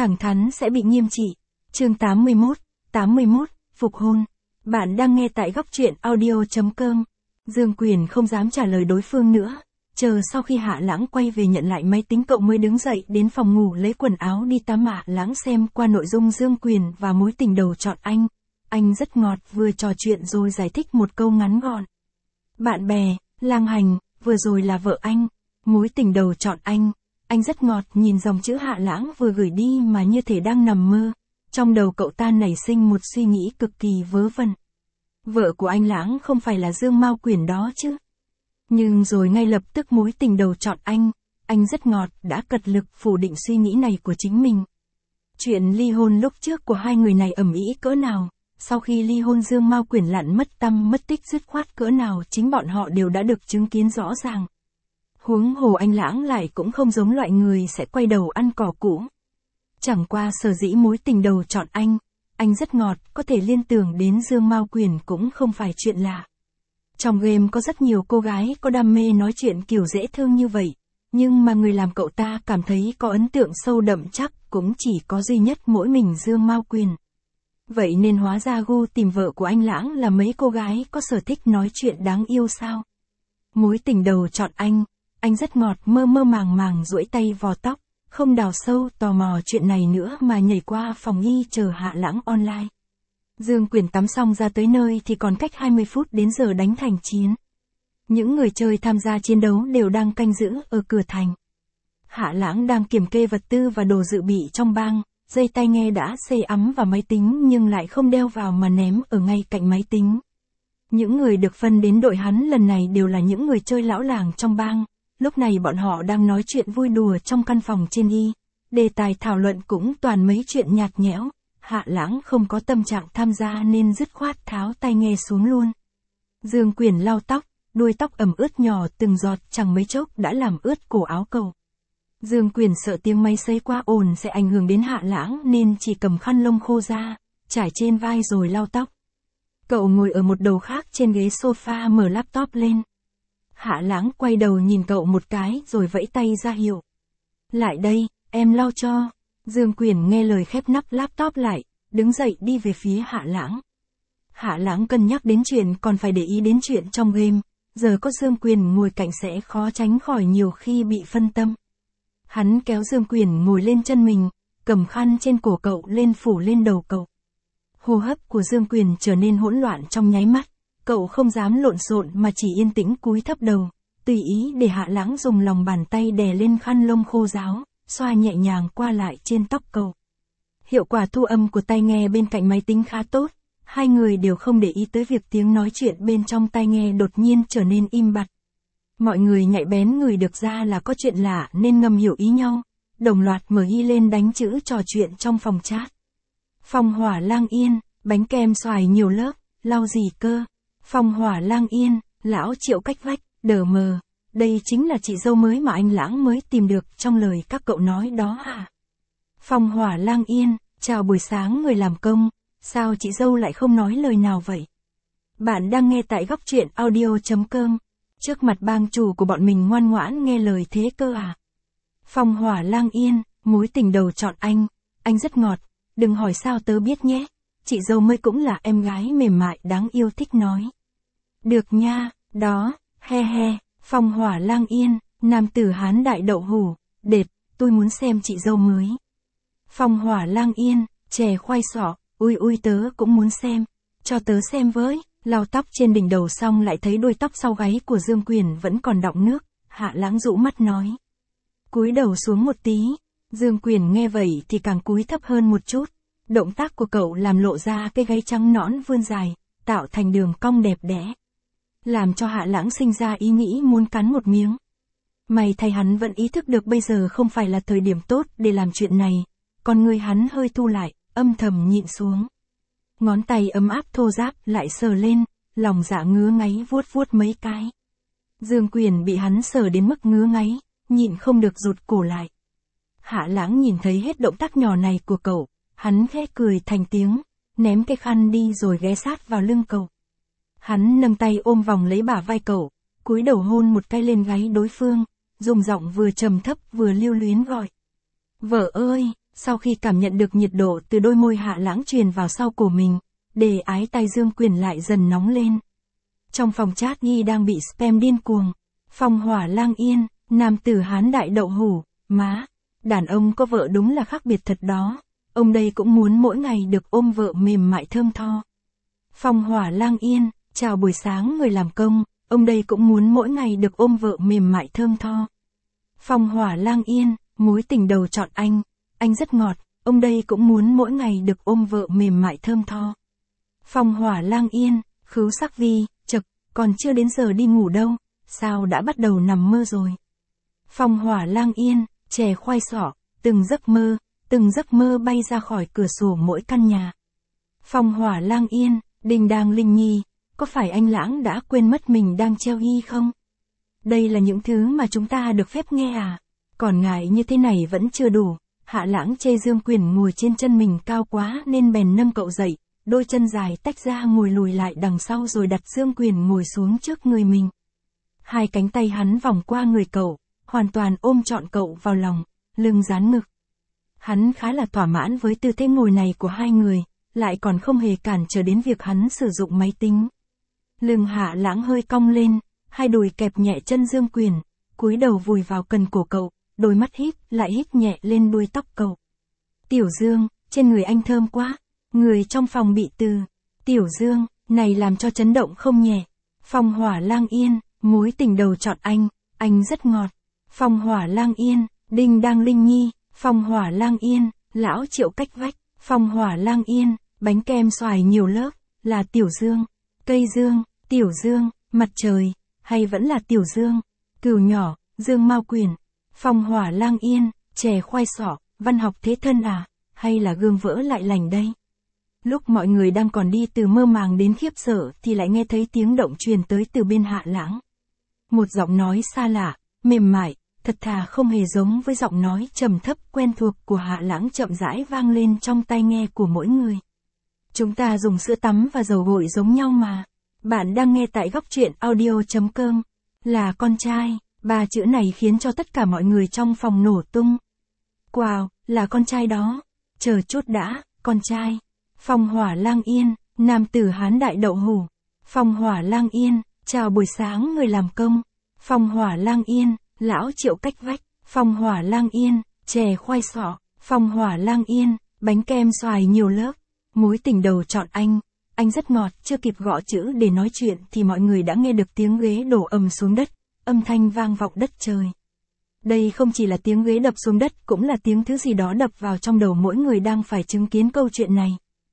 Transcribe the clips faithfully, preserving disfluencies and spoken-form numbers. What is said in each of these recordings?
thẳng thắn sẽ bị nghiêm trị. Chương tám mươi mốt, tám mươi mốt, phục hôn. Bạn đang nghe tại góc truyện audio chấm com. Dương Quyền không dám trả lời đối phương nữa. Chờ sau khi Hạ Lãng quay về nhận lại máy tính cậu mới đứng dậy đến phòng ngủ lấy quần áo đi tắm. Hạ Lãng xem qua nội dung Dương Quyền và mối tình đầu chọn anh. Anh rất ngọt, vừa trò chuyện rồi giải thích một câu ngắn gọn. Bạn bè, lang hành, vừa rồi là vợ anh. Mối tình đầu chọn anh. Anh rất ngọt, nhìn dòng chữ Hạ Lãng vừa gửi đi mà như thể đang nằm mơ. Trong đầu cậu ta nảy sinh một suy nghĩ cực kỳ vớ vẩn. Vợ của anh Lãng không phải là Dương Mao Quyển đó chứ? Nhưng rồi ngay lập tức mối tình đầu chọn anh, anh rất ngọt, đã cật lực phủ định suy nghĩ này của chính mình. Chuyện ly hôn lúc trước của hai người này ầm ĩ cỡ nào, sau khi ly hôn Dương Mao Quyển lặn mất tăm mất tích dứt khoát cỡ nào chính bọn họ đều đã được chứng kiến rõ ràng. Huống hồ anh Lãng lại cũng không giống loại người sẽ quay đầu ăn cỏ cũ. Chẳng qua sở dĩ mối tình đầu chọn anh, anh rất ngọt, có thể liên tưởng đến Dương Mao Quyển cũng không phải chuyện lạ. Trong game có rất nhiều cô gái có đam mê nói chuyện kiểu dễ thương như vậy, nhưng mà người làm cậu ta cảm thấy có ấn tượng sâu đậm chắc cũng chỉ có duy nhất mỗi mình Dương Mao Quyển. Vậy nên hóa ra gu tìm vợ của anh Lãng là mấy cô gái có sở thích nói chuyện đáng yêu sao? Mối tình đầu chọn anh, anh rất ngọt, mơ mơ màng màng duỗi tay vò tóc, không đào sâu tò mò chuyện này nữa mà nhảy qua phòng y chờ Hạ Lãng online. Dương Quyền tắm xong ra tới nơi thì còn cách hai mươi phút đến giờ đánh thành chiến. Những người chơi tham gia chiến đấu đều đang canh giữ ở cửa thành. Hạ Lãng đang kiểm kê vật tư và đồ dự bị trong bang, dây tai nghe đã xây ấm vào máy tính nhưng lại không đeo vào mà ném ở ngay cạnh máy tính. Những người được phân đến đội hắn lần này đều là những người chơi lão làng trong bang. Lúc này bọn họ đang nói chuyện vui đùa trong căn phòng trên y. Đề tài thảo luận cũng toàn mấy chuyện nhạt nhẽo. Hạ Lãng không có tâm trạng tham gia nên dứt khoát tháo tai nghe xuống luôn. Dương Quyền lau tóc, đuôi tóc ẩm ướt nhỏ từng giọt chẳng mấy chốc đã làm ướt cổ áo cậu. Dương Quyền sợ tiếng máy sấy quá ồn sẽ ảnh hưởng đến Hạ Lãng nên chỉ cầm khăn lông khô ra, trải trên vai rồi lau tóc. Cậu ngồi ở một đầu khác trên ghế sofa mở laptop lên. Hạ Lãng quay đầu nhìn cậu một cái rồi vẫy tay ra hiệu. Lại đây, em lau cho. Dương Quyền nghe lời khép nắp laptop lại, đứng dậy đi về phía Hạ Lãng. Hạ Lãng cân nhắc đến chuyện còn phải để ý đến chuyện trong game, giờ có Dương Quyền ngồi cạnh sẽ khó tránh khỏi nhiều khi bị phân tâm. Hắn kéo Dương Quyền ngồi lên chân mình, cầm khăn trên cổ cậu lên phủ lên đầu cậu. Hô hấp của Dương Quyền trở nên hỗn loạn trong nháy mắt, cậu không dám lộn xộn mà chỉ yên tĩnh cúi thấp đầu, tùy ý để Hạ Lãng dùng lòng bàn tay đè lên khăn lông khô ráo, xoa nhẹ nhàng qua lại trên tóc cậu. Hiệu quả thu âm của tai nghe bên cạnh máy tính khá tốt, hai người đều không để ý tới việc tiếng nói chuyện bên trong tai nghe đột nhiên trở nên im bặt. Mọi người nhạy bén ngửi được ra là có chuyện lạ nên ngầm hiểu ý nhau, đồng loạt mở ghi lên đánh chữ trò chuyện trong phòng chat. Phong hỏa lang yên, bánh kem xoài nhiều lớp, lau gì cơ. Phong hỏa lang yên, lão Triệu cách vách, đờ mờ. Đây chính là chị dâu mới mà anh Lãng mới tìm được trong lời các cậu nói đó à? Phong hỏa lang yên, chào buổi sáng người làm công, sao chị dâu lại không nói lời nào vậy? Bạn đang nghe tại góc truyện audio chấm com. Trước mặt bang chủ của bọn mình ngoan ngoãn nghe lời thế cơ à? Phong hỏa lang yên, mối tình đầu chọn anh, anh rất ngọt, đừng hỏi sao tớ biết nhé. Chị dâu mới cũng là em gái mềm mại đáng yêu thích nói. Được nha, đó, he he. Phong hỏa lang yên, nam tử Hán đại đậu hủ, đệt, tôi muốn xem chị dâu mới. Phong hỏa lang yên, chè khoai sọ, ui ui tớ cũng muốn xem, cho tớ xem với. Lau tóc trên đỉnh đầu xong lại thấy đuôi tóc sau gáy của Dương Quyền vẫn còn đọng nước, Hạ Lãng rũ mắt nói. Cúi đầu xuống một tí, Dương Quyền nghe vậy thì càng cúi thấp hơn một chút, động tác của cậu làm lộ ra cái gáy trắng nõn vươn dài, tạo thành đường cong đẹp đẽ. Làm cho Hạ Lãng sinh ra ý nghĩ muốn cắn một miếng. May thay hắn vẫn ý thức được bây giờ không phải là thời điểm tốt để làm chuyện này, còn người hắn hơi thu lại, âm thầm nhịn xuống. Ngón tay ấm áp thô ráp lại sờ lên, lòng dạ ngứa ngáy vuốt vuốt mấy cái. Dương Quyền bị hắn sờ đến mức ngứa ngáy, nhịn không được rụt cổ lại. Hạ Lãng nhìn thấy hết động tác nhỏ này của cậu, hắn khẽ cười thành tiếng, ném cái khăn đi rồi ghé sát vào lưng cậu. Hắn nâng tay ôm vòng lấy bả vai cậu, cúi đầu hôn một cái lên gáy đối phương, dùng giọng vừa trầm thấp vừa lưu luyến gọi. Vợ ơi, Sau khi cảm nhận được nhiệt độ từ đôi môi Hạ Lãng truyền vào sau cổ mình, đề ái tai Dương Quyền lại dần nóng lên. Trong phòng chat Nhi đang bị spam điên cuồng. Phong hỏa lang yên, nam tử Hán đại đậu hủ, má. Đàn ông có vợ đúng là khác biệt thật đó. Ông đây cũng muốn mỗi ngày được ôm vợ mềm mại thơm tho. Phong hỏa lang yên, chào buổi sáng người làm công, ông đây cũng muốn mỗi ngày được ôm vợ mềm mại thơm tho. Phong hỏa lang yên, mối tình đầu chọn anh, anh rất ngọt, ông đây cũng muốn mỗi ngày được ôm vợ mềm mại thơm tho. Phong hỏa lang yên, khứu sắc vi, chực, còn chưa đến giờ đi ngủ đâu, sao đã bắt đầu nằm mơ rồi. Phong hỏa lang yên, chè khoai sọ, từng giấc mơ, từng giấc mơ bay ra khỏi cửa sổ mỗi căn nhà. Phong hỏa lang yên, đình đàng linh nhi, có phải anh Lãng đã quên mất mình đang treo y không? Đây là những thứ mà chúng ta được phép nghe à? Còn ngại như thế này vẫn chưa đủ, Hạ Lãng chê Dương Quyền ngồi trên chân mình cao quá nên bèn nâng cậu dậy, đôi chân dài tách ra ngồi lùi lại đằng sau rồi đặt Dương Quyền ngồi xuống trước người mình. Hai cánh tay hắn vòng qua người cậu, hoàn toàn ôm trọn cậu vào lòng, lưng dán ngực. Hắn khá là thỏa mãn với tư thế ngồi này của hai người, lại còn không hề cản trở đến việc hắn sử dụng máy tính. Lưng Hạ Lãng hơi cong lên, hai đùi kẹp nhẹ chân Dương Quyền, cúi đầu vùi vào cần cổ cậu, đôi mắt híp lại hít nhẹ lên đuôi tóc cậu. Tiểu Dương, trên người anh thơm quá. Người trong phòng bị từ Tiểu Dương này làm cho chấn động không nhẹ. Phong hỏa lang yên, mối tình đầu chọn anh, anh rất ngọt. Phong hỏa lang yên, đinh đang linh nhi. Phong hỏa lang yên, lão Triệu cách vách. Phong hỏa lang yên, bánh kem xoài nhiều lớp, là Tiểu Dương. Cây Dương, Tiểu Dương, mặt trời, hay vẫn là Tiểu Dương. Cừu nhỏ, Dương Mao Quyền. Phong hỏa lang yên, chè khoai sọ, văn học thế thân à, hay là gương vỡ lại lành đây? Lúc mọi người đang còn đi từ mơ màng đến khiếp sợ thì lại nghe thấy tiếng động truyền tới từ bên Hạ Lãng. Một giọng nói xa lạ, mềm mại, thật thà không hề giống với giọng nói trầm thấp quen thuộc của Hạ Lãng chậm rãi vang lên trong tai nghe của mỗi người. Chúng ta dùng sữa tắm và dầu gội giống nhau mà. Bạn đang nghe tại góc truyện audio chấm com. Là con trai, ba chữ này khiến cho tất cả mọi người trong phòng nổ tung. Wow, là con trai đó. Chờ chút đã, con trai. Phong hỏa lang yên, nam tử Hán đại đậu hủ. Phong hỏa lang yên, chào buổi sáng người làm công. Phong hỏa lang yên, lão Triệu cách vách. Phong hỏa lang yên, chè khoai sọ. Phong hỏa lang yên, bánh kem xoài nhiều lớp. Mối tình đầu chọn anh, anh rất ngọt. Chưa kịp gõ chữ để nói chuyện thì mọi người đã nghe được tiếng ghế đổ ầm xuống đất, âm thanh vang vọng đất trời. Đây không chỉ là tiếng ghế đập xuống đất, cũng là tiếng thứ gì đó đập vào trong đầu mỗi người đang phải chứng kiến câu chuyện này.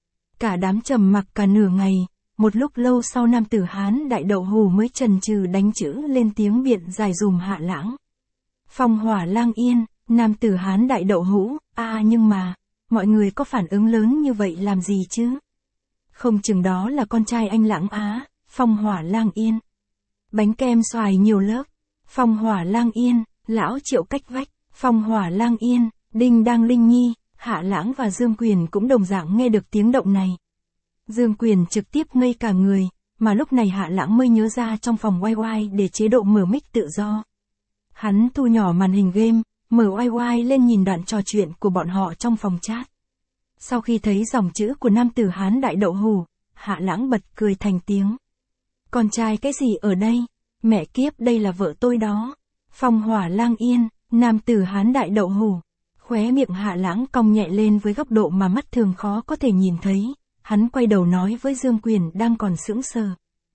Cả đám trầm mặc cả nửa ngày, một lúc lâu sau nam tử Hán đại đậu hủ mới chần chừ đánh chữ lên tiếng biện giải dùm Hạ Lãng. Phong hỏa lang yên, nam tử Hán đại đậu hũ, à nhưng mà, mọi người có phản ứng lớn như vậy làm gì chứ? Không chừng đó là con trai anh Lãng á. Phong hỏa lang yên. Bánh kem xoài nhiều lớp. Phong hỏa lang yên, lão Triệu cách vách. Phong hỏa lang yên, đinh đang linh nhi. Hạ Lãng và Dương Quyền cũng đồng dạng nghe được tiếng động này. Dương Quyền trực tiếp ngây cả người, mà lúc này Hạ Lãng mới nhớ ra trong phòng wifi để chế độ mở mic tự do. Hắn thu nhỏ màn hình game, mở wifi lên nhìn đoạn trò chuyện của bọn họ trong phòng chat. Sau khi thấy dòng chữ của nam tử Hán đại đậu hủ, Hạ Lãng bật cười thành tiếng. Con trai cái gì ở đây? Mẹ kiếp, đây là vợ tôi đó. Phong hỏa lang yên, nam tử Hán đại đậu hủ. Khóe miệng Hạ Lãng cong nhẹ lên với góc độ mà mắt thường khó có thể nhìn thấy. Hắn quay đầu nói với Dương Quyền đang còn sững sờ.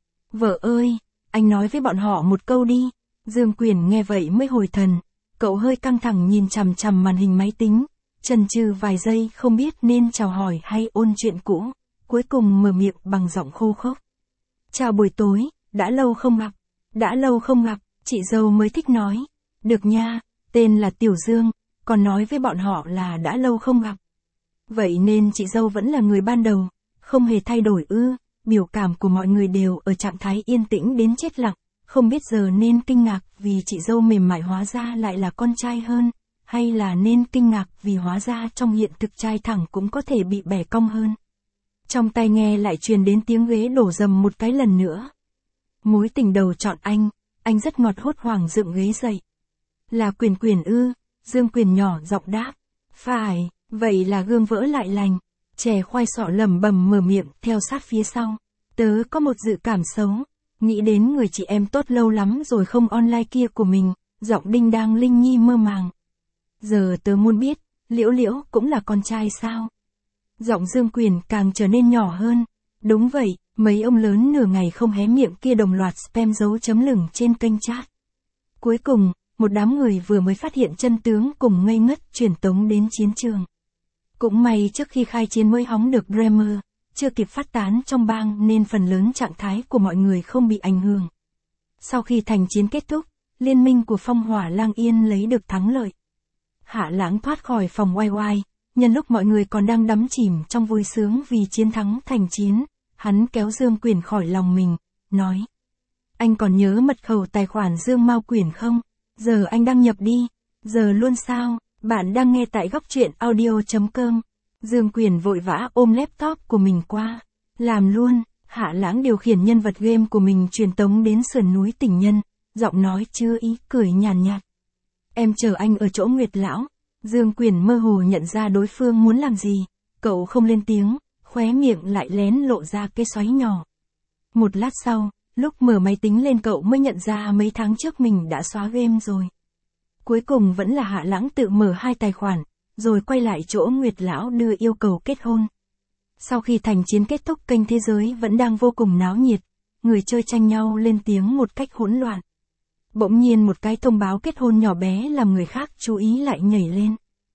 Vợ ơi, anh nói với bọn họ một câu đi. Dương Quyền nghe vậy mới hồi thần. Cậu hơi căng thẳng nhìn chằm chằm màn hình máy tính. Chần chừ vài giây không biết nên chào hỏi hay ôn chuyện cũ. Cuối cùng mở miệng bằng giọng khô khốc. Chào buổi tối, đã lâu không gặp. Đã lâu không gặp, chị dâu mới thích nói. Được nha, tên là Tiểu Dương. Còn nói với bọn họ là đã lâu không gặp. Vậy nên chị dâu vẫn là người ban đầu, không hề thay đổi ư? Biểu cảm của mọi người đều ở trạng thái yên tĩnh đến chết lặng, không biết giờ nên kinh ngạc vì chị dâu mềm mại hóa ra lại là con trai hơn, hay là nên kinh ngạc vì hóa ra trong hiện thực trai thẳng cũng có thể bị bẻ cong hơn. Trong tai nghe lại truyền đến tiếng ghế đổ dầm một cái lần nữa. Mối tình đầu chọn anh, anh rất ngọt. Hốt hoảng dựng ghế dậy. Là Quyền Quyền ư? Dương Quyền nhỏ giọng đáp. Phải, Vậy là gương vỡ lại lành. Chè khoai sọ lẩm bẩm mở miệng theo sát phía sau. Tớ có một dự cảm xấu. Nghĩ đến người chị em tốt lâu lắm rồi không online kia của mình, giọng đinh đang linh nhi mơ màng. Giờ tớ muốn biết, Liễu Liễu cũng là con trai sao? Giọng Dương Quyền càng trở nên nhỏ hơn. Đúng vậy, mấy ông lớn nửa ngày không hé miệng kia đồng loạt spam dấu chấm lửng trên kênh chat. Cuối cùng, một đám người vừa mới phát hiện chân tướng cùng ngây ngất truyền tống đến chiến trường. Cũng may trước khi khai chiến mới hóng được Bremer, chưa kịp phát tán trong bang nên phần lớn trạng thái của mọi người không bị ảnh hưởng. Sau khi thành chiến kết thúc, liên minh của Phong Hỏa Lang Yên lấy được thắng lợi. Hạ Lãng thoát khỏi phòng oai oai, nhân lúc mọi người còn đang đắm chìm trong vui sướng vì chiến thắng thành chiến, hắn kéo Dương Quyền khỏi lòng mình, nói. Anh còn nhớ mật khẩu tài khoản Dương Mao Quyền không? Giờ anh đăng nhập đi. Giờ luôn sao? Bạn đang nghe tại góc truyện audio chấm com. Dương Quyền vội vã ôm laptop của mình qua. Làm luôn. Hạ Lãng điều khiển nhân vật game của mình truyền tống đến sườn núi Tình Nhân, giọng nói chưa ý cười nhàn nhạt. Em chờ anh ở chỗ Nguyệt Lão. Dương Quyền mơ hồ nhận ra đối phương muốn làm gì. Cậu không lên tiếng, khóe miệng lại lén lộ ra cái xoáy nhỏ. Một lát sau, lúc mở máy tính lên cậu mới nhận ra mấy tháng trước mình đã xóa game rồi. Cuối cùng vẫn là Hạ Lãng tự mở hai tài khoản, rồi quay lại chỗ Nguyệt Lão đưa yêu cầu kết hôn. Sau khi thành chiến kết thúc, kênh thế giới vẫn đang vô cùng náo nhiệt, người chơi tranh nhau lên tiếng một cách hỗn loạn. Bỗng nhiên một cái thông báo kết hôn nhỏ bé làm người khác chú ý lại nhảy lên.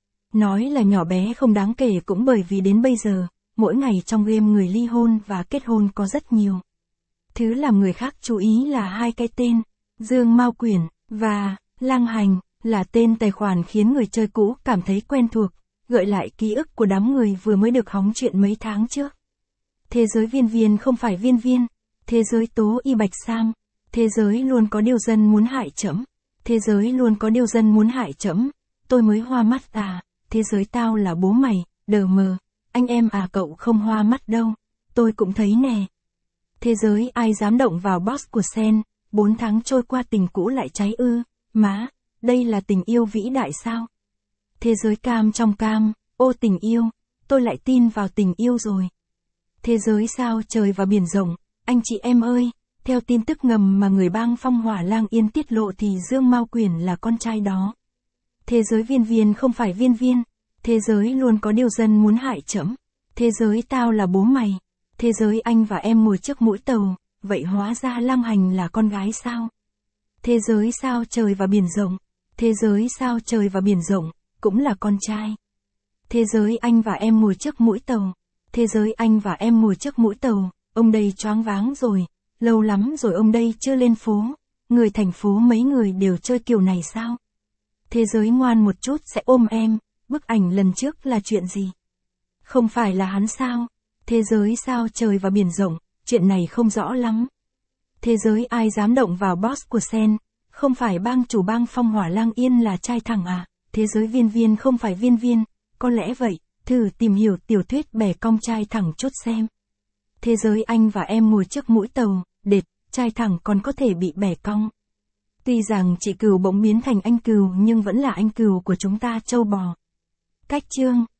Nói là nhỏ bé không đáng kể cũng bởi vì đến bây giờ, mỗi ngày trong game người ly hôn và kết hôn có rất nhiều. Thứ làm người khác chú ý là hai cái tên, Dương Mao Quyền và Lang Hành, là tên tài khoản khiến người chơi cũ cảm thấy quen thuộc, gợi lại ký ức của đám người vừa mới được hóng chuyện mấy tháng trước. Thế giới Viên Viên không phải Viên Viên, thế giới Tố Y Bạch Sam, thế giới luôn có điều dân muốn hại trẫm, thế giới luôn có điều dân muốn hại trẫm, tôi mới hoa mắt à, thế giới tao là bố mày, đờ mờ, anh em à cậu không hoa mắt đâu, tôi cũng thấy nè. Thế giới ai dám động vào boss của Sen, bốn tháng trôi qua tình cũ lại cháy ư, má, đây là tình yêu vĩ đại sao? Thế giới Cam trong Cam, ô tình yêu, tôi lại tin vào tình yêu rồi. Thế giới Sao Trời và Biển Rộng, anh chị em ơi, theo tin tức ngầm mà người bang Phong Hỏa Lang Yên tiết lộ thì Dương Mao Quyền là con trai đó. Thế giới Viên Viên không phải Viên Viên, thế giới luôn có điều dân muốn hại trẫm, thế giới tao là bố mày, thế giới anh và em ngồi trước mũi tàu, vậy hóa ra Lang Hành là con gái sao? Thế giới Sao Trời và Biển Rộng, thế giới Sao Trời và Biển Rộng, cũng là con trai. Thế giới anh và em ngồi trước mũi tàu, thế giới anh và em ngồi trước mũi tàu, ông đây choáng váng rồi, lâu lắm rồi ông đây chưa lên phố, người thành phố mấy người đều chơi kiểu này sao? Thế giới ngoan một chút sẽ ôm em, bức ảnh lần trước là chuyện gì? Không phải là hắn sao? Thế giới Sao Trời và Biển Rộng, chuyện này không rõ lắm. Thế giới ai dám động vào boss của Sen, không phải bang chủ bang Phong Hỏa Lang Yên là trai thẳng à? Thế giới Viên Viên không phải Viên Viên, có lẽ vậy, thử tìm hiểu tiểu thuyết bẻ cong trai thẳng chút xem. Thế giới anh và em ngồi trước mũi tàu, đệt, trai thẳng còn có thể bị bẻ cong. Tuy rằng chị Cừu bỗng biến thành anh Cừu nhưng vẫn là anh Cừu của chúng ta trâu bò. Cách chương